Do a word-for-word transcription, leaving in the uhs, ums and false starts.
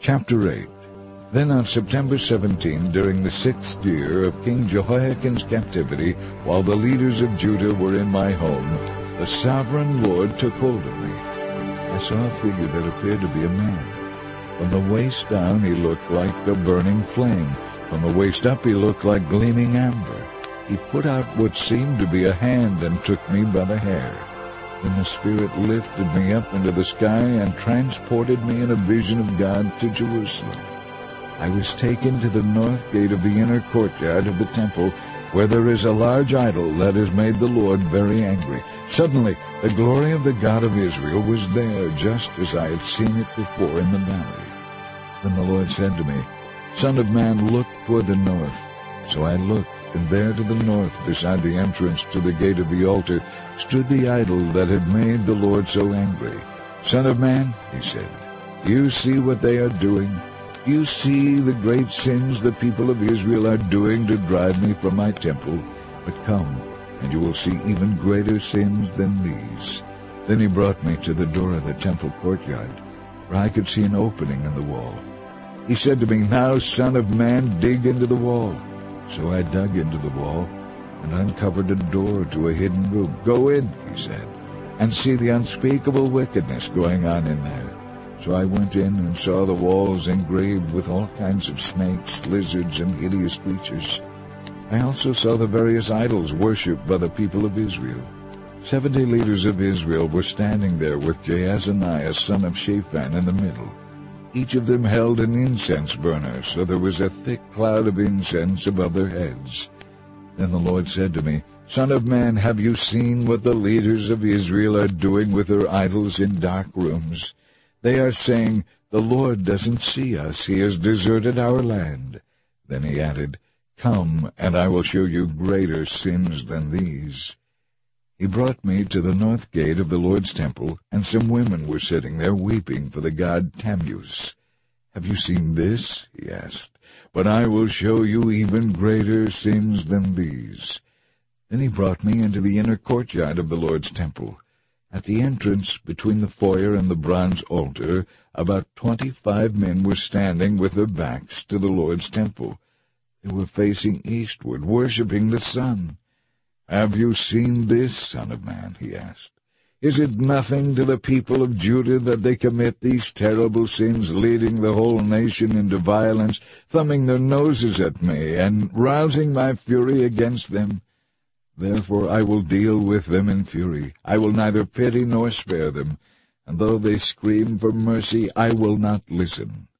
Chapter eight. Then on September seventeenth, during the sixth year of King Jehoiakim's captivity, while the leaders of Judah were in my home, the sovereign Lord took hold of me. I saw a figure that appeared to be a man. From the waist down he looked like a burning flame. From the waist up he looked like gleaming amber. He put out what seemed to be a hand and took me by the hair. Then the Spirit lifted me up into the sky and transported me in a vision of God to Jerusalem. I was taken to the north gate of the inner courtyard of the temple, where there is a large idol that has made the Lord very angry. Suddenly the glory of the God of Israel was there, just as I had seen it before in the valley. Then the Lord said to me, Son of man, look toward the north. So I looked, and there to the north, beside the entrance to the gate of the altar, stood the idol that had made the Lord so angry. Son of man, he said, do you see what they are doing? Do you see the great sins the people of Israel are doing to drive me from my temple? But come, and you will see even greater sins than these. Then he brought me to the door of the temple courtyard, where I could see an opening in the wall. He said to me, Now, son of man, dig into the wall. So I dug into the wall and uncovered a door to a hidden room. Go in, he said, and see the unspeakable wickedness going on in there. So I went in and saw the walls engraved with all kinds of snakes, lizards, and hideous creatures. I also saw the various idols worshipped by the people of Israel. Seventy leaders of Israel were standing there with Jaazaniah son of Shaphan in the middle. Each of them held an incense burner, so there was a thick cloud of incense above their heads. Then the Lord said to me, Son of man, have you seen what the leaders of Israel are doing with their idols in dark rooms? They are saying, The Lord doesn't see us. He has deserted our land. Then he added, Come, and I will show you greater sins than these. He brought me to the north gate of the Lord's temple, and some women were sitting there weeping for the god Tammuz. Have you seen this? He asked. But I will show you even greater sins than these. Then he brought me into the inner courtyard of the Lord's temple. At the entrance between the foyer and the bronze altar, about twenty-five men were standing with their backs to the Lord's temple. They were facing eastward, worshipping the sun. Have you seen this, son of man? He asked. Is it nothing to the people of Judah that they commit these terrible sins, leading the whole nation into violence, thumbing their noses at me, and rousing my fury against them? Therefore I will deal with them in fury. I will neither pity nor spare them, and though they scream for mercy, I will not listen.